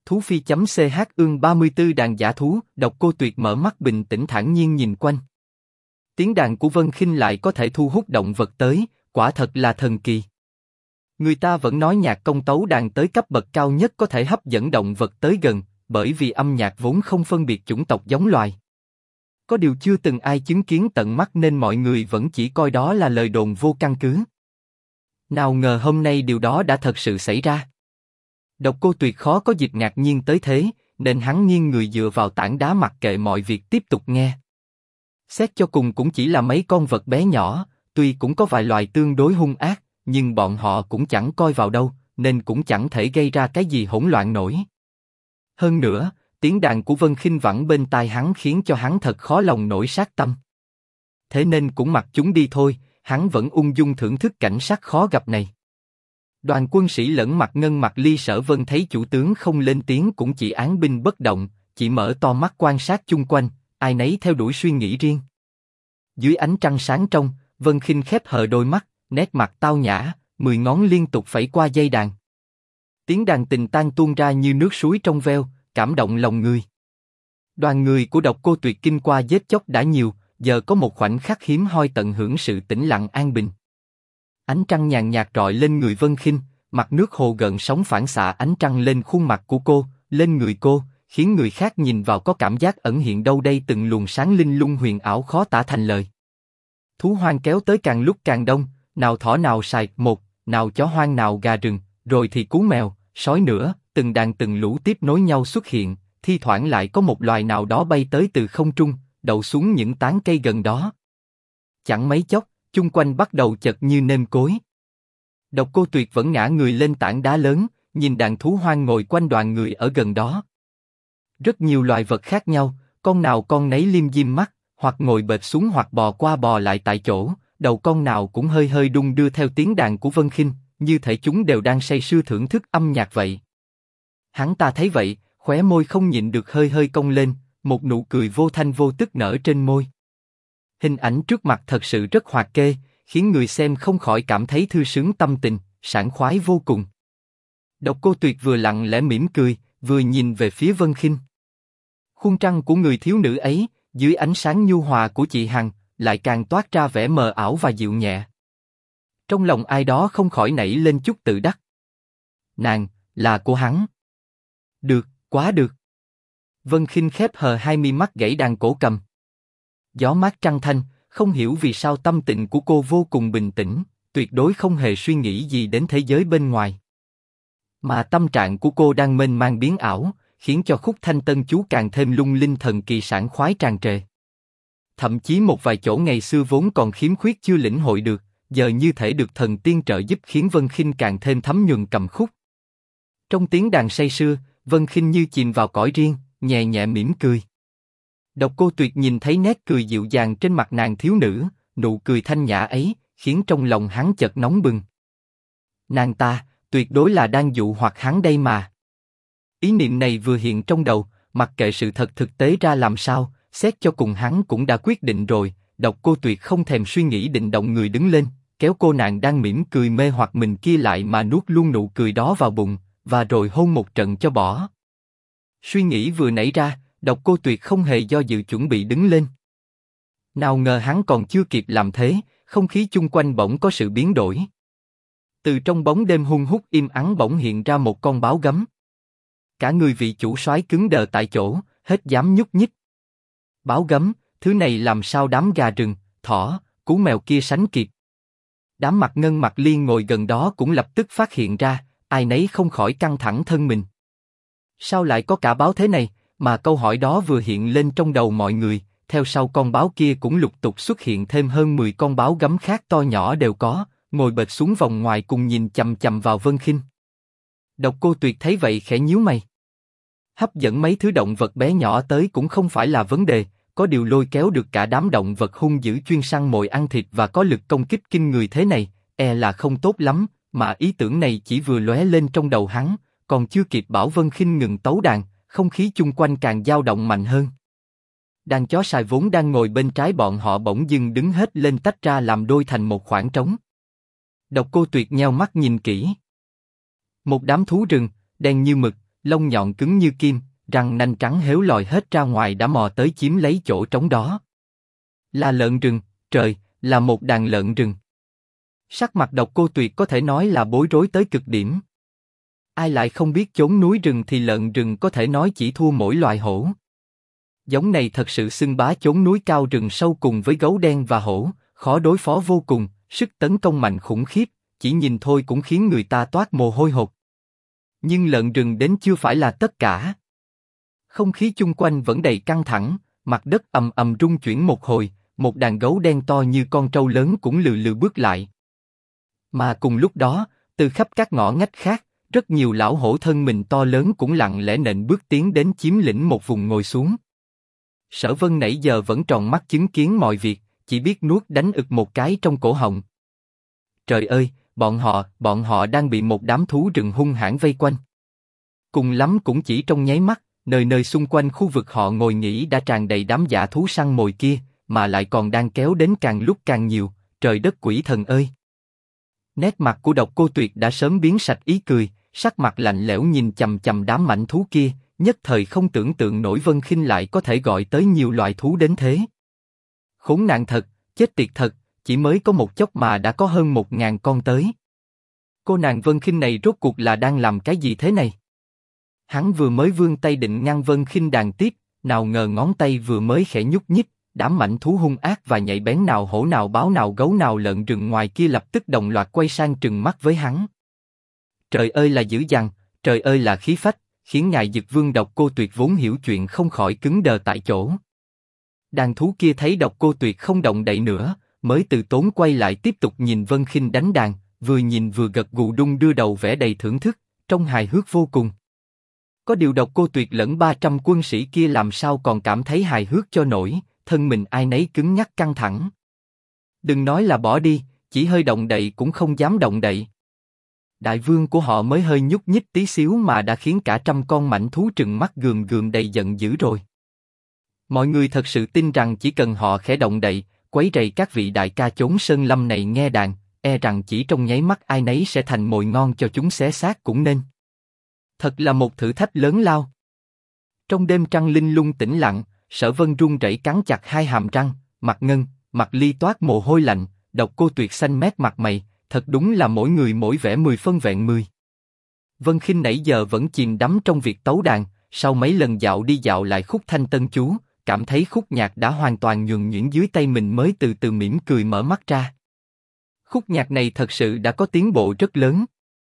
Thú Phi.ch ương 34 đàn giả thú. Độc Cô Tuyệt mở mắt bình tĩnh thản nhiên nhìn quanh. Tiếng đàn của Vân Khinh lại có thể thu hút động vật tới, quả thật là thần kỳ. Người ta vẫn nói nhạc công tấu đàn tới cấp bậc cao nhất có thể hấp dẫn động vật tới gần, bởi vì âm nhạc vốn không phân biệt chủng tộc giống loài. Có điều chưa từng ai chứng kiến tận mắt nên mọi người vẫn chỉ coi đó là lời đồn vô căn cứ. Nào ngờ hôm nay điều đó đã thật sự xảy ra. Độc Cô Tuyệt khó có dịp ngạc nhiên tới thế, nên hắn nghiêng người dựa vào tảng đá mặc kệ mọi việc tiếp tục nghe. Xét cho cùng cũng chỉ là mấy con vật bé nhỏ, tuy cũng có vài loài tương đối hung ác, nhưng bọn họ cũng chẳng coi vào đâu, nên cũng chẳng thể gây ra cái gì hỗn loạn nổi. Hơn nữa, tiếng đàn của Vân Khinh vẳng bên tai hắn khiến cho hắn thật khó lòng nổi sát tâm. Thế nên cũng mặc chúng đi thôi, hắn vẫn ung dung thưởng thức cảnh sắc khó gặp này. Đoàn quân sĩ lẫn Mạc Ngân Mạc Ly Sở Vân thấy chủ tướng không lên tiếng cũng chỉ án binh bất động, chỉ mở to mắt quan sát chung quanh, ai nấy theo đuổi suy nghĩ riêng. Dưới ánh trăng sáng trong, Vân Khinh khép hờ đôi mắt, nét mặt tao nhã, 10 ngón liên tục phẩy qua dây đàn. Tiếng đàn tình tang tuôn ra như nước suối trong veo, cảm động lòng người. Đoàn người của Độc Cô Tuyệt kinh qua giết chóc đã nhiều, giờ có một khoảnh khắc hiếm hoi tận hưởng sự tĩnh lặng an bình. Ánh trăng nhàn nhạt rọi lên người Vân Khinh, mặt nước hồ gợn sóng phản xạ ánh trăng lên khuôn mặt của cô, lên người cô, khiến người khác nhìn vào có cảm giác ẩn hiện đâu đây từng luồng sáng linh lung huyền ảo khó tả thành lời. Thú hoang kéo tới càng lúc càng đông, nào thỏ nào sài một, nào chó hoang nào gà rừng, rồi thì cú mèo, sói nữa, từng đàn từng lũ tiếp nối nhau xuất hiện, thi thoảng lại có một loài nào đó bay tới từ không trung, đậu xuống những tán cây gần đó. Chẳng mấy chốc, chung quanh bắt đầu chật như nêm cối. Độc Cô Tuyệt vẫn ngã người lên tảng đá lớn, nhìn đàn thú hoang ngồi quanh đoàn người ở gần đó. Rất nhiều loài vật khác nhau, con nào con nấy liêm diêm mắt, hoặc ngồi bệt xuống hoặc bò qua bò lại tại chỗ, đầu con nào cũng hơi hơi đung đưa theo tiếng đàn của Vân Khinh, như thể chúng đều đang say sưa thưởng thức âm nhạc vậy. Hắn ta thấy vậy, khóe môi không nhịn được hơi hơi cong lên, một nụ cười vô thanh vô tức nở trên môi. Hình ảnh trước mặt thật sự rất hoạt kê, khiến người xem không khỏi cảm thấy thư sướng tâm tình, sảng khoái vô cùng. Độc Cô Tuyệt vừa lặng lẽ mỉm cười, vừa nhìn về phía Vân Khinh. Khuôn trăng của người thiếu nữ ấy, dưới ánh sáng nhu hòa của chị Hằng, lại càng toát ra vẻ mờ ảo và dịu nhẹ. Trong lòng ai đó không khỏi nảy lên chút tự đắc. Nàng, là của hắn. Được, quá được. Vân Khinh khép hờ hai mi mắt gãy đàn cổ cầm. Gió mát trăng thanh, không hiểu vì sao tâm tình của cô vô cùng bình tĩnh, tuyệt đối không hề suy nghĩ gì đến thế giới bên ngoài. Mà tâm trạng của cô đang mênh mang biến ảo, khiến cho khúc thanh tân chú càng thêm lung linh thần kỳ sảng khoái tràn trề. Thậm chí một vài chỗ ngày xưa vốn còn khiếm khuyết chưa lĩnh hội được, giờ như thể được thần tiên trợ giúp khiến Vân Khinh càng thêm thấm nhuần cầm khúc. Trong tiếng đàn say sưa, Vân Khinh như chìm vào cõi riêng, nhẹ nhẹ mỉm cười. Độc Cô Tuyệt nhìn thấy nét cười dịu dàng trên mặt nàng thiếu nữ, nụ cười thanh nhã ấy, khiến trong lòng hắn chợt nóng bừng. Nàng ta, tuyệt đối là đang dụ hoặc hắn đây mà. Ý niệm này vừa hiện trong đầu, mặc kệ sự thật thực tế ra làm sao, xét cho cùng hắn cũng đã quyết định rồi. Độc Cô Tuyệt không thèm suy nghĩ định động người đứng lên, kéo cô nàng đang mỉm cười mê hoặc mình kia lại mà nuốt luôn nụ cười đó vào bụng, và rồi hôn một trận cho bỏ. Suy nghĩ vừa nảy ra, Độc Cô Tuyệt không hề do dự chuẩn bị đứng lên. Nào ngờ hắn còn chưa kịp làm thế, không khí chung quanh bỗng có sự biến đổi. Từ trong bóng đêm hun hút im ắng bỗng hiện ra một con báo gấm. Cả người vị chủ soái cứng đờ tại chỗ, hết dám nhúc nhích. Báo gấm, thứ này làm sao đám gà rừng, thỏ, cú mèo kia sánh kịp? Đám Mạc Ngân Mạc Ly ngồi gần đó cũng lập tức phát hiện ra, ai nấy không khỏi căng thẳng thân mình. Sao lại có cả báo thế này? Mà câu hỏi đó vừa hiện lên trong đầu mọi người, theo sau con báo kia cũng lục tục xuất hiện thêm hơn 10 con báo gấm khác to nhỏ đều có, ngồi bệt xuống vòng ngoài cùng nhìn chằm chằm vào Vân Khinh. Độc Cô Tuyệt thấy vậy khẽ nhíu mày. Hấp dẫn mấy thứ động vật bé nhỏ tới cũng không phải là vấn đề, có điều lôi kéo được cả đám động vật hung dữ chuyên săn mồi ăn thịt và có lực công kích kinh người thế này, là không tốt lắm. Mà ý tưởng này chỉ vừa lóe lên trong đầu hắn, còn chưa kịp bảo Vân Khinh ngừng tấu đàn, không khí chung quanh càng dao động mạnh hơn. Đàn chó sài vốn đang ngồi bên trái bọn họ bỗng dưng đứng hết lên tách ra làm đôi thành một khoảng trống. Độc Cô Tuyệt nheo mắt nhìn kỹ. Một đám thú rừng, đen như mực, lông nhọn cứng như kim, răng nanh trắng héo lòi hết ra ngoài đã mò tới chiếm lấy chỗ trống đó. Là lợn rừng, trời, là một đàn lợn rừng. Sắc mặt Độc Cô Tuyệt có thể nói là bối rối tới cực điểm. Ai lại không biết chốn núi rừng thì lợn rừng có thể nói chỉ thua mỗi loài hổ. Giống này thật sự xưng bá chốn núi cao rừng sâu cùng với gấu đen và hổ, khó đối phó vô cùng, sức tấn công mạnh khủng khiếp, chỉ nhìn thôi cũng khiến người ta toát mồ hôi hột. Nhưng lợn rừng đến chưa phải là tất cả. Không khí chung quanh vẫn đầy căng thẳng, mặt đất ầm ầm rung chuyển một hồi, một đàn gấu đen to như con trâu lớn cũng lừ lừ bước lại. Mà cùng lúc đó, từ khắp các ngõ ngách khác, rất nhiều lão hổ thân mình to lớn cũng lặng lẽ nện bước tiến đến chiếm lĩnh một vùng ngồi xuống. Sở Vân nãy giờ vẫn tròn mắt chứng kiến mọi việc, chỉ biết nuốt đánh ực một cái trong cổ họng. Trời ơi, bọn họ đang bị một đám thú rừng hung hãn vây quanh. Cùng lắm cũng chỉ trong nháy mắt, nơi nơi xung quanh khu vực họ ngồi nghỉ đã tràn đầy đám dã thú săn mồi kia, mà lại còn đang kéo đến càng lúc càng nhiều, trời đất quỷ thần ơi. Nét mặt của Độc Cô Tuyệt đã sớm biến sạch ý cười, sắc mặt lạnh lẽo nhìn chằm chằm đám mãnh thú kia, nhất thời không tưởng tượng nổi Vân Khinh lại có thể gọi tới nhiều loại thú đến thế. Khốn nạn thật, chết tiệt thật, chỉ mới có một chốc mà đã có hơn 1000 con tới. Cô nàng Vân Khinh này rốt cuộc là đang làm cái gì thế này? Hắn vừa mới vươn tay định ngăn Vân Khinh đàn tiếp, nào ngờ ngón tay vừa mới khẽ nhúc nhích, đám mãnh thú hung ác và nhạy bén nào hổ nào báo nào gấu nào lợn rừng ngoài kia lập tức đồng loạt quay sang trừng mắt với hắn. Trời ơi là dữ dằn, trời ơi là khí phách, khiến ngài Dực Vương Độc Cô Tuyệt vốn hiểu chuyện không khỏi cứng đờ tại chỗ. Đàn thú kia thấy Độc Cô Tuyệt không động đậy nữa, mới từ tốn quay lại tiếp tục nhìn Vân Khinh đánh đàn, vừa nhìn vừa gật gù đung đưa đầu vẻ đầy thưởng thức, trông hài hước vô cùng. Có điều Độc Cô Tuyệt lẫn 300 quân sĩ kia làm sao còn cảm thấy hài hước cho nổi, thân mình ai nấy cứng nhắc căng thẳng. Đừng nói là bỏ đi, chỉ hơi động đậy cũng không dám động đậy. Đại vương của họ mới hơi nhúc nhích tí xíu mà đã khiến cả trăm con mãnh thú trừng mắt gườm gườm đầy giận dữ rồi. Mọi người thật sự tin rằng chỉ cần họ khẽ động đậy, quấy rầy các vị đại ca chốn sơn lâm này nghe đàn, e rằng chỉ trong nháy mắt ai nấy sẽ thành mồi ngon cho chúng xé xác cũng nên. Thật là một thử thách lớn lao. Trong đêm trăng linh lung tĩnh lặng, Sở Vân run rẩy cắn chặt hai hàm răng, mặt ngân, mặt ly toát mồ hôi lạnh, Độc Cô Tuyệt xanh mét mặt mày, thật đúng là mỗi người mỗi vẻ 10 phân vẹn 10. Vân Khinh nãy giờ vẫn chìm đắm trong việc tấu đàn, sau mấy lần dạo đi dạo lại khúc Thanh Tân Chú, cảm thấy khúc nhạc đã hoàn toàn nhuần nhuyễn dưới tay mình mới từ từ mỉm cười mở mắt ra. Khúc nhạc này thật sự đã có tiến bộ rất lớn.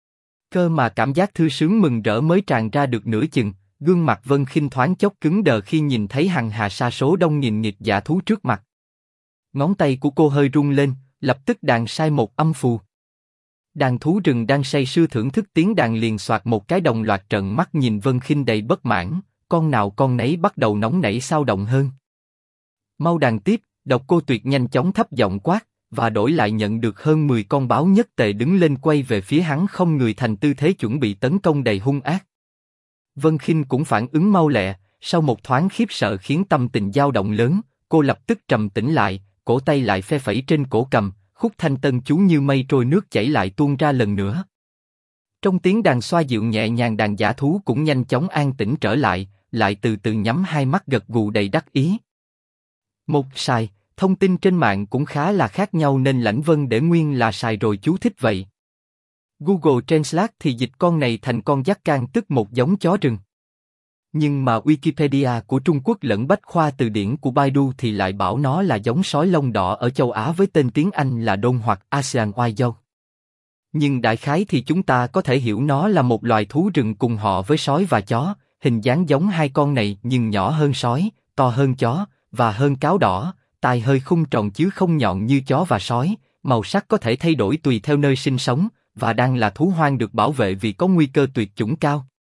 Cơ mà cảm giác thư sướng mừng rỡ mới tràn ra được nửa chừng, gương mặt Vân Khinh thoáng chốc cứng đờ khi nhìn thấy hằng hà sa số đông nghìn nghịch dã thú trước mặt. Ngón tay của cô hơi rung lên, lập tức đàn sai một âm phù. Đàn thú rừng đang say sưa thưởng thức tiếng đàn liền soạt một cái đồng loạt trợn mắt nhìn Vân Khinh đầy bất mãn, con nào con nấy bắt đầu nóng nảy xao động hơn. Mau đàn tiếp, Độc Cô Tuyệt nhanh chóng thấp giọng quát, và đổi lại nhận được hơn 10 con báo nhất tề đứng lên quay về phía hắn không người thành tư thế chuẩn bị tấn công đầy hung ác. Vân Khinh cũng phản ứng mau lẹ, sau một thoáng khiếp sợ khiến tâm tình dao động lớn, cô lập tức trầm tĩnh lại, cổ tay lại phe phẩy trên cổ cầm, khúc Thanh Tân Chú như mây trôi nước chảy lại tuôn ra lần nữa. Trong tiếng đàn xoa dịu nhẹ nhàng đàn dã thú cũng nhanh chóng an tĩnh trở lại, lại từ từ nhắm hai mắt gật gù đầy đắc ý. Một sai, thông tin trên mạng cũng khá là khác nhau nên Lãnh Vân để nguyên là sai rồi chú thích vậy. Google Translate thì dịch con này thành con dắt can tức một giống chó rừng. Nhưng mà Wikipedia của Trung Quốc lẫn bách khoa từ điển của Baidu thì lại bảo nó là giống sói lông đỏ ở châu Á với tên tiếng Anh là Đôn hoặc Asian Wild. Nhưng đại khái thì chúng ta có thể hiểu nó là một loài thú rừng cùng họ với sói và chó, hình dáng giống hai con này nhưng nhỏ hơn sói, to hơn chó, và hơn cáo đỏ, tai hơi khung tròn chứ không nhọn như chó và sói, màu sắc có thể thay đổi tùy theo nơi sinh sống, và đang là thú hoang được bảo vệ vì có nguy cơ tuyệt chủng cao.